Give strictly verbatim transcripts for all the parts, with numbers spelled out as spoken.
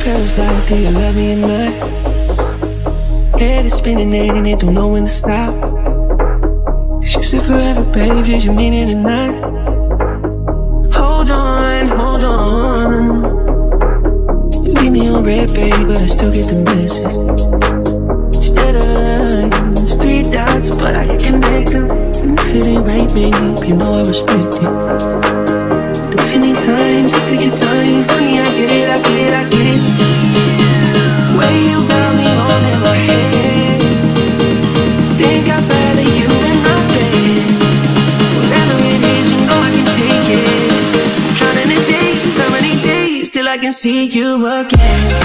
Parasite, do you love me or not? Head is spinning and it don't know when to stop. Cause you said forever, babe, did you mean it or not? Hold on, hold on. You leave me on red, baby, but I still get the message. Instead of lines, three dots, but I can connect them. And if it ain't right, babe, you know I respect it. But if you need time, just take your time. Honey, I get it, I get it, I get it. Way you got me holding my head. Think I'd rather you in my bed. Whatever it is, you know I can take it. Counting the days, how many days till I can see you again?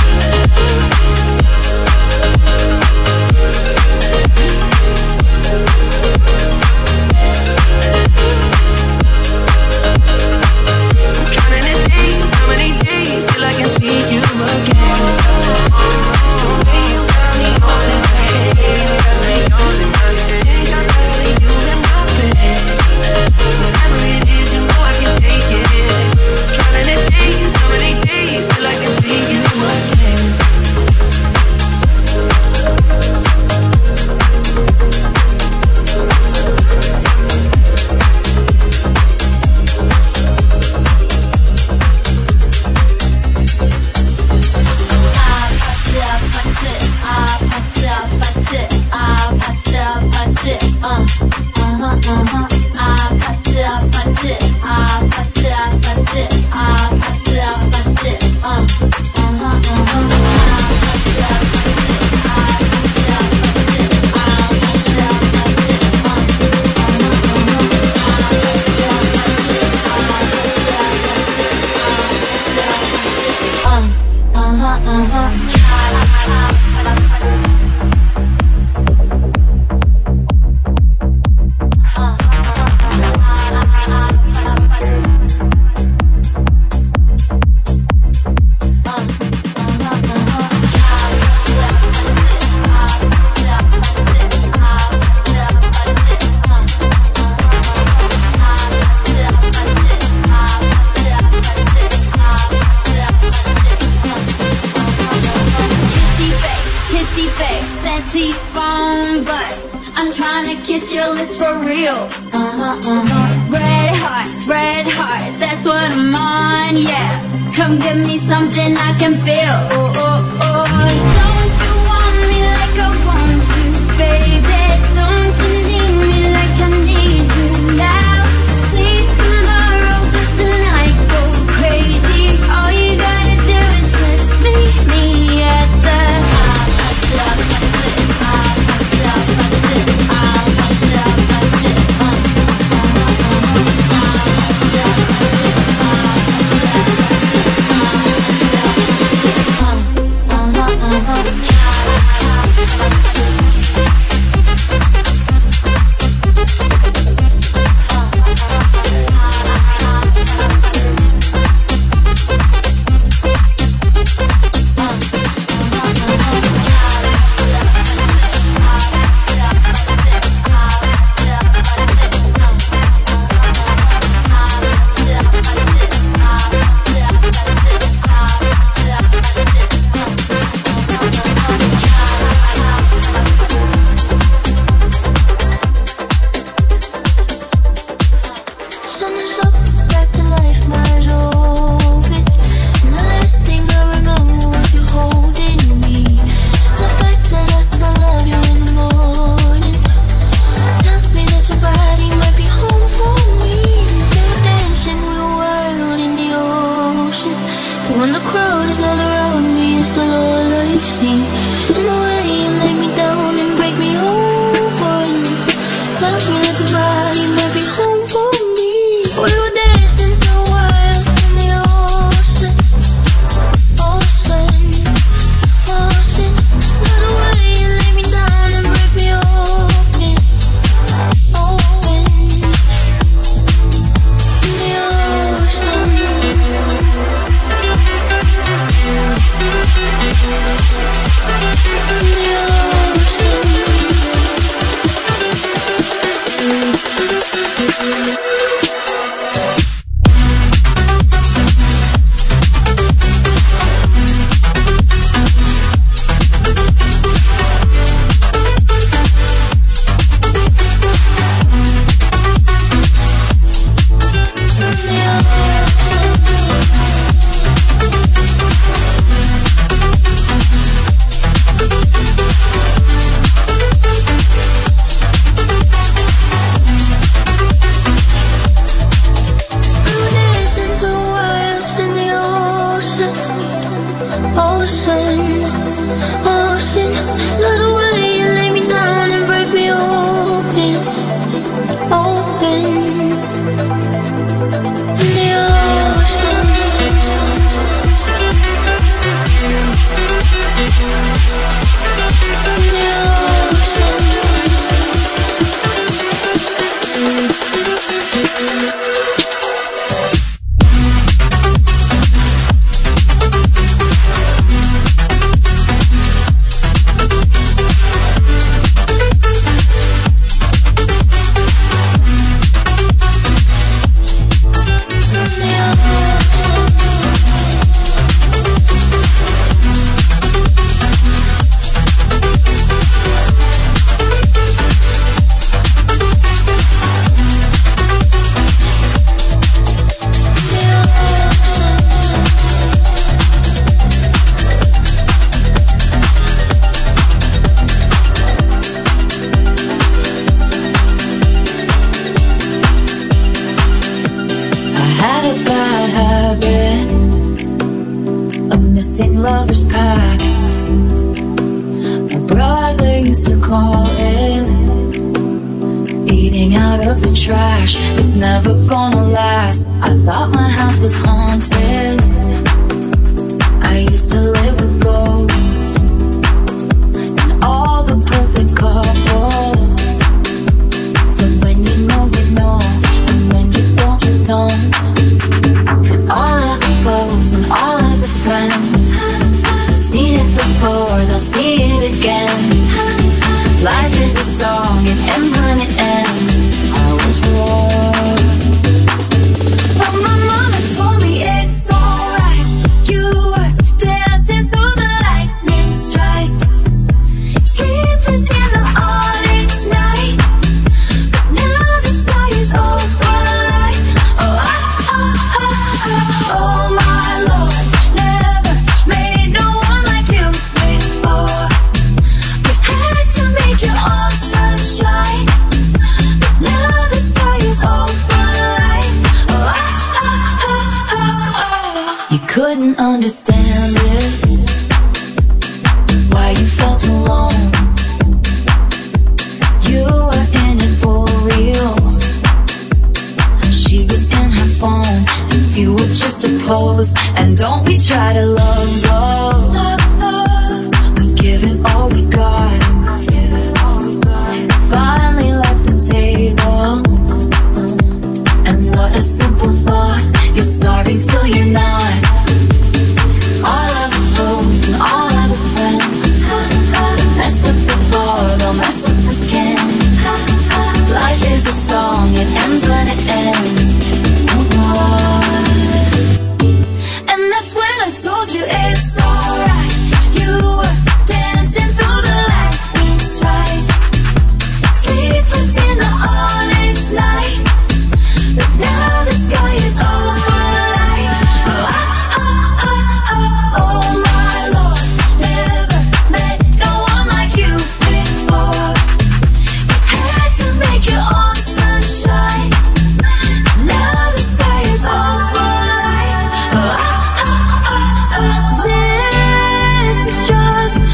Ocean, ocean, love the way you lay me down and break me open, open. In the ocean, in the ocean. Lovers past, my brother used to call it eating out of the trash. It's never gonna last. I thought my house was haunted. I used to live with ghosts and all the perfect couples. So when you know, you know, and when you don't, you don't. And all of the foes and all of the friends, seen it before, they'll see it again. Life is a song, it ends when it ends. I was wrong, but my mama told me it's alright. You were dancing through the lightning strikes, sleepless in the onyx night. But now the sky is overlight. Oh, I, oh, oh, oh, oh my Lord, never made no one like you before. You had to make your own sunshine. But now the sky is overlight. Oh, I, oh, oh, oh, oh. You couldn't understand it, why you felt alone. You were in it for real. She was in her phone and you were just a pose. And don't we try to love, love, we give it all we got. Finally left the table, and what a simple thought. You're starving till you're not. All of the foes and all of the friends, they messed up before, they'll mess up again. Life is a song, it ends when it ends. Move on. And that's when I told you it's alright. You were dancing through the lightning strikes, sleepless in the onyx night. But now the sky is overlight. Oh, I, oh, oh, oh, oh my Lord, never met no one like you before. You had to make your own sunshine. Now the sky is overlight. Oh, I, oh, oh, oh. This is just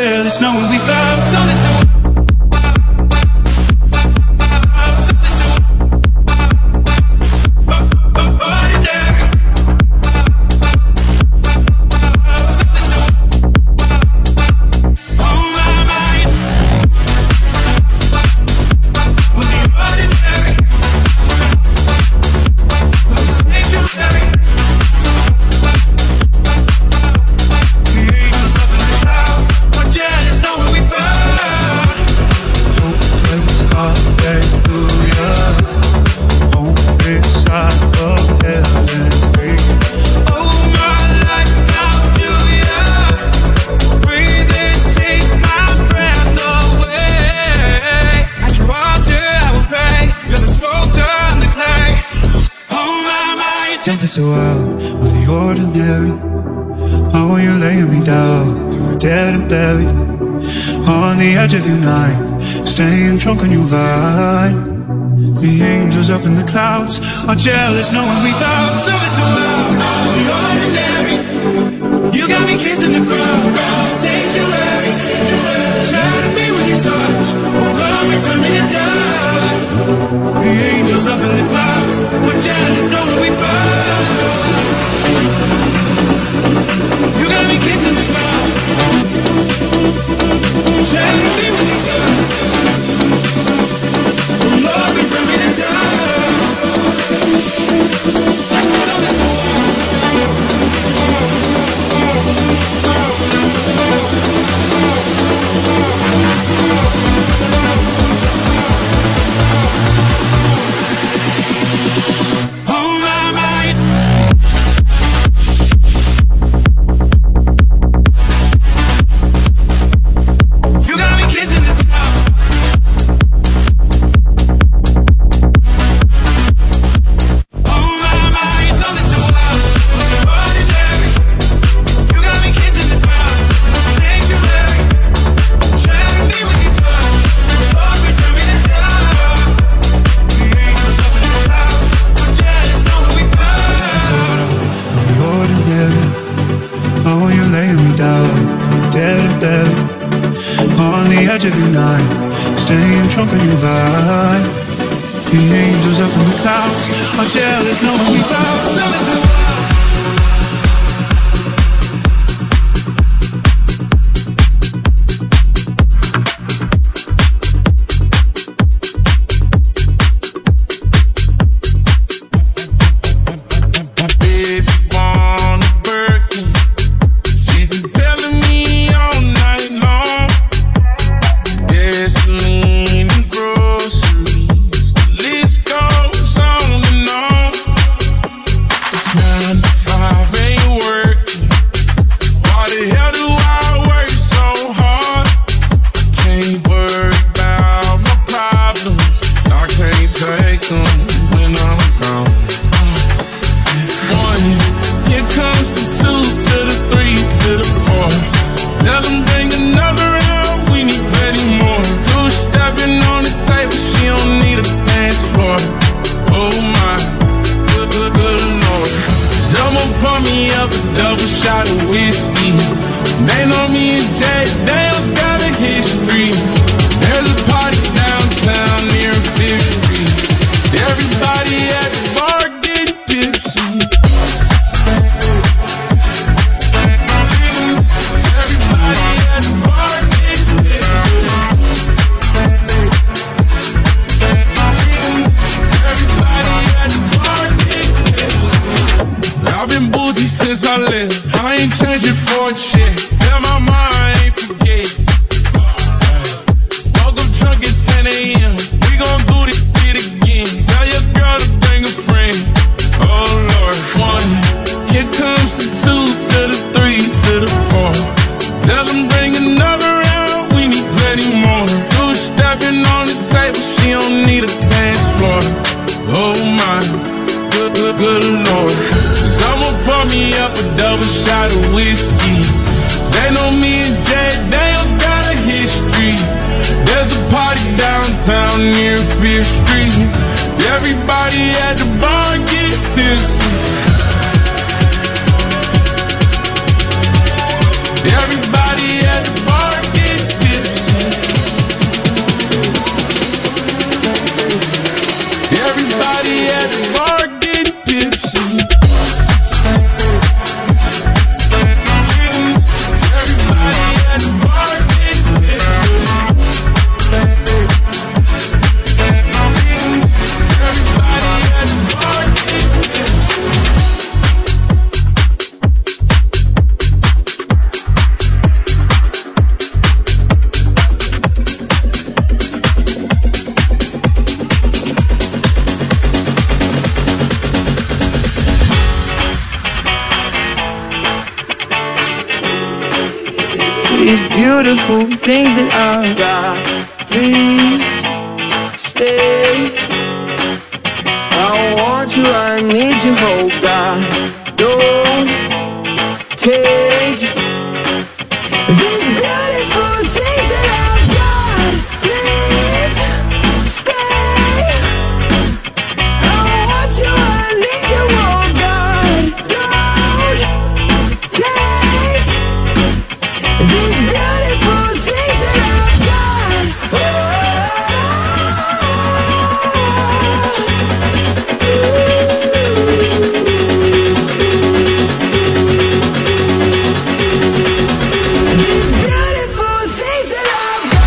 jealous knowing we found something so so out of the ordinary. Oh, you're laying me down, you're dead and buried on the edge of your night, staying drunk on your vine. The angels up in the clouds are jealous knowing we found something so out of the ordinary. You got me kissing the ground, sanctuary. Try to be with your touch, oh God, we're turning to dust. The angels up in the clouds are jealous knowing we found. You got me kissing the ground, trying to be with your touch. Oh Lord, we turn me to dust. I know this oh my mind. Of your night, staying drunk on your vibe. The angels up in the clouds are jealous knowing we found something. good Lord. Someone pour me up a double shot of whiskey. They know me and Jay Daniels got a history. There's a party downtown near Fifth Street. Everybody at the bar gets tipsy. Everybody at the bar gets these beautiful things that I've got. Please stay. I want you, I need you, oh God. Don't take these beautiful things that I've got. Please stay. I want you, I need you, oh God. Don't take these beautiful things that I've got. These beautiful things that I've got.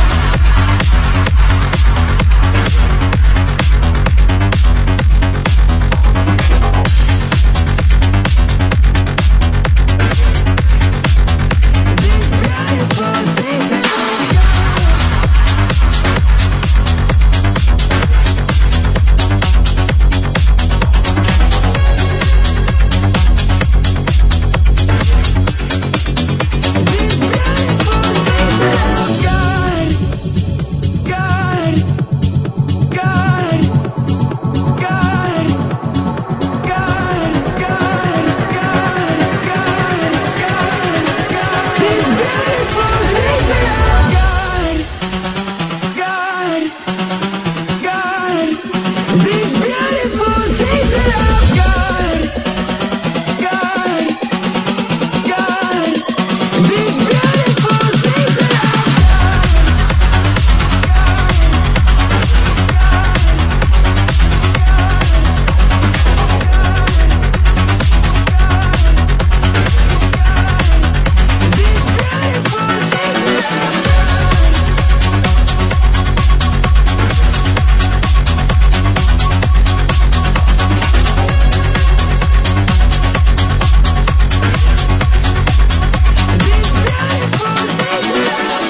These beautiful things that I've These beautiful things that I've got, got, got, got, got, got, got, got, got. These beautiful things that I've got, got, got. These beautiful things that I've got, got, got. These beautiful things that I've These beautiful things that I've These beautiful things that I've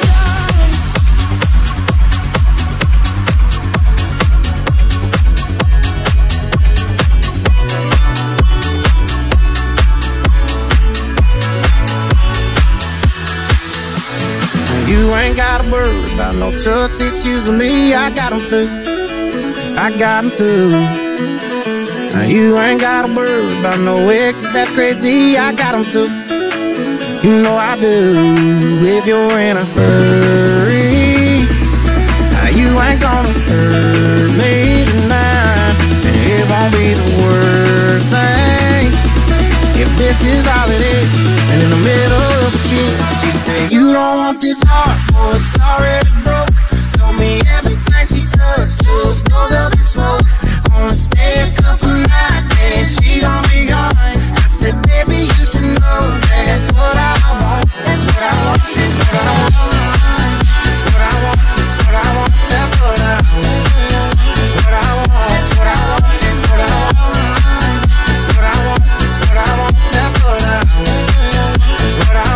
You ain't gotta worry about no trust issues with me. I got them too. I got them too. Now you ain't gotta worry about no exes, that's crazy. I got them too. You know I do. If you're in a hurry, now you ain't gonna hurt me tonight. And it won't be the worst thing if this is all it is. And in the middle of a kiss, she said, you don't want this heart, boy, it's already broke. Told me everything she touched just goes up in smoke. Wanna stay a couple nights, then she gon' be gone. I said, baby, you should know that's what I want. That's what I want, that's what I want. That's what I want, that's what I want. That's what I want. That's what I want, that's what I want. That's what I want. That's what I want, that's what I want. That's what I want. That's what I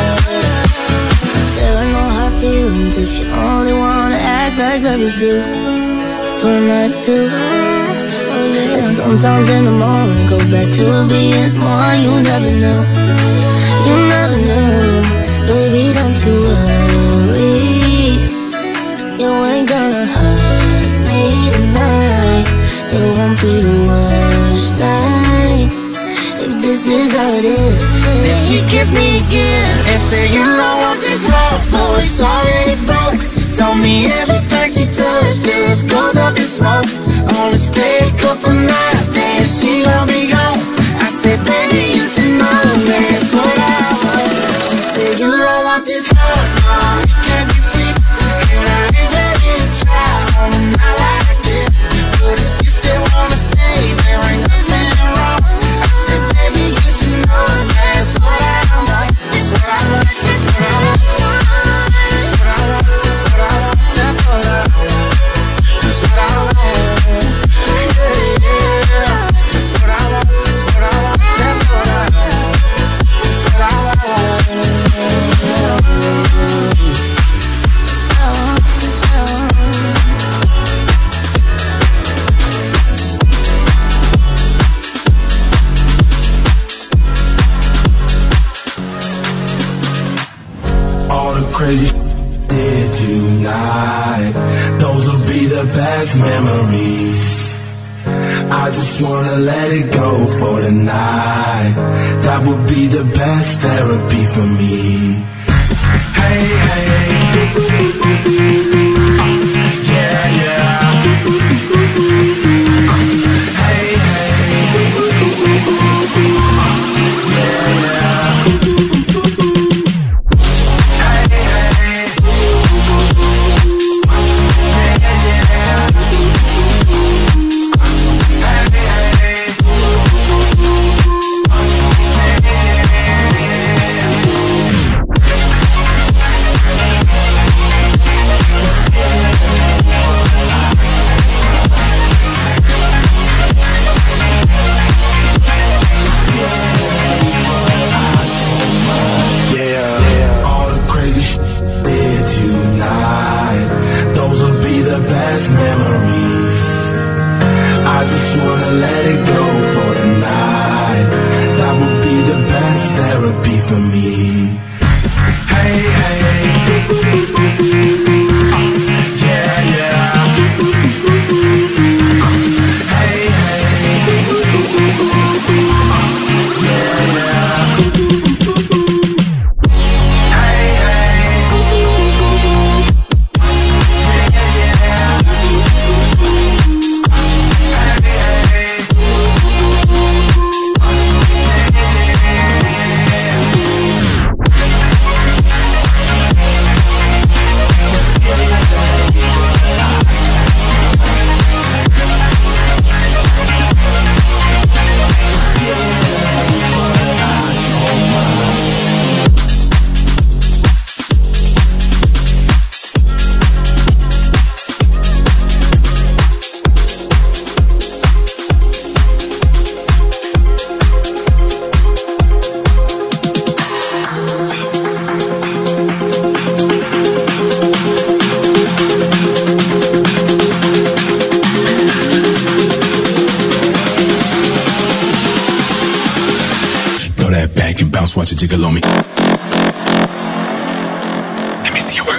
want. There are no hard feelings if you only wanna act like lovers do. For a night or two, oh yeah. And sometimes in the morning goes back to being someone you never knew. You never knew, baby, don't you worry. You ain't gonna hurt me tonight. It won't be the worst thing if this is how it is. Then she kissed me again and said, you don't want this love, boy, it's already broke. Told me everything she touched just goes up in smoke. Only stay a couple nights, then she gon' be gone. I said, baby, you should know that's what I want. She said, you don't want this love, no, it can't be fixed. And I ain't ready to try on a night like this. But if you still wanna stay, there ain't nothing wrong. I said, baby, you should know that's what I want. That's what I want, that's what I want. That's what I want, that's what I want. That's what I want. That's what I want. Yeah, yeah. That's what I want. crazy did tonight, those will be the best memories. I just wanna let it go for the night. That would be the best therapy for me. Hey, hey, uh, yeah, yeah. Uh, hey, hey, uh, yeah, yeah. Watch it jiggle on me. Let me see you work.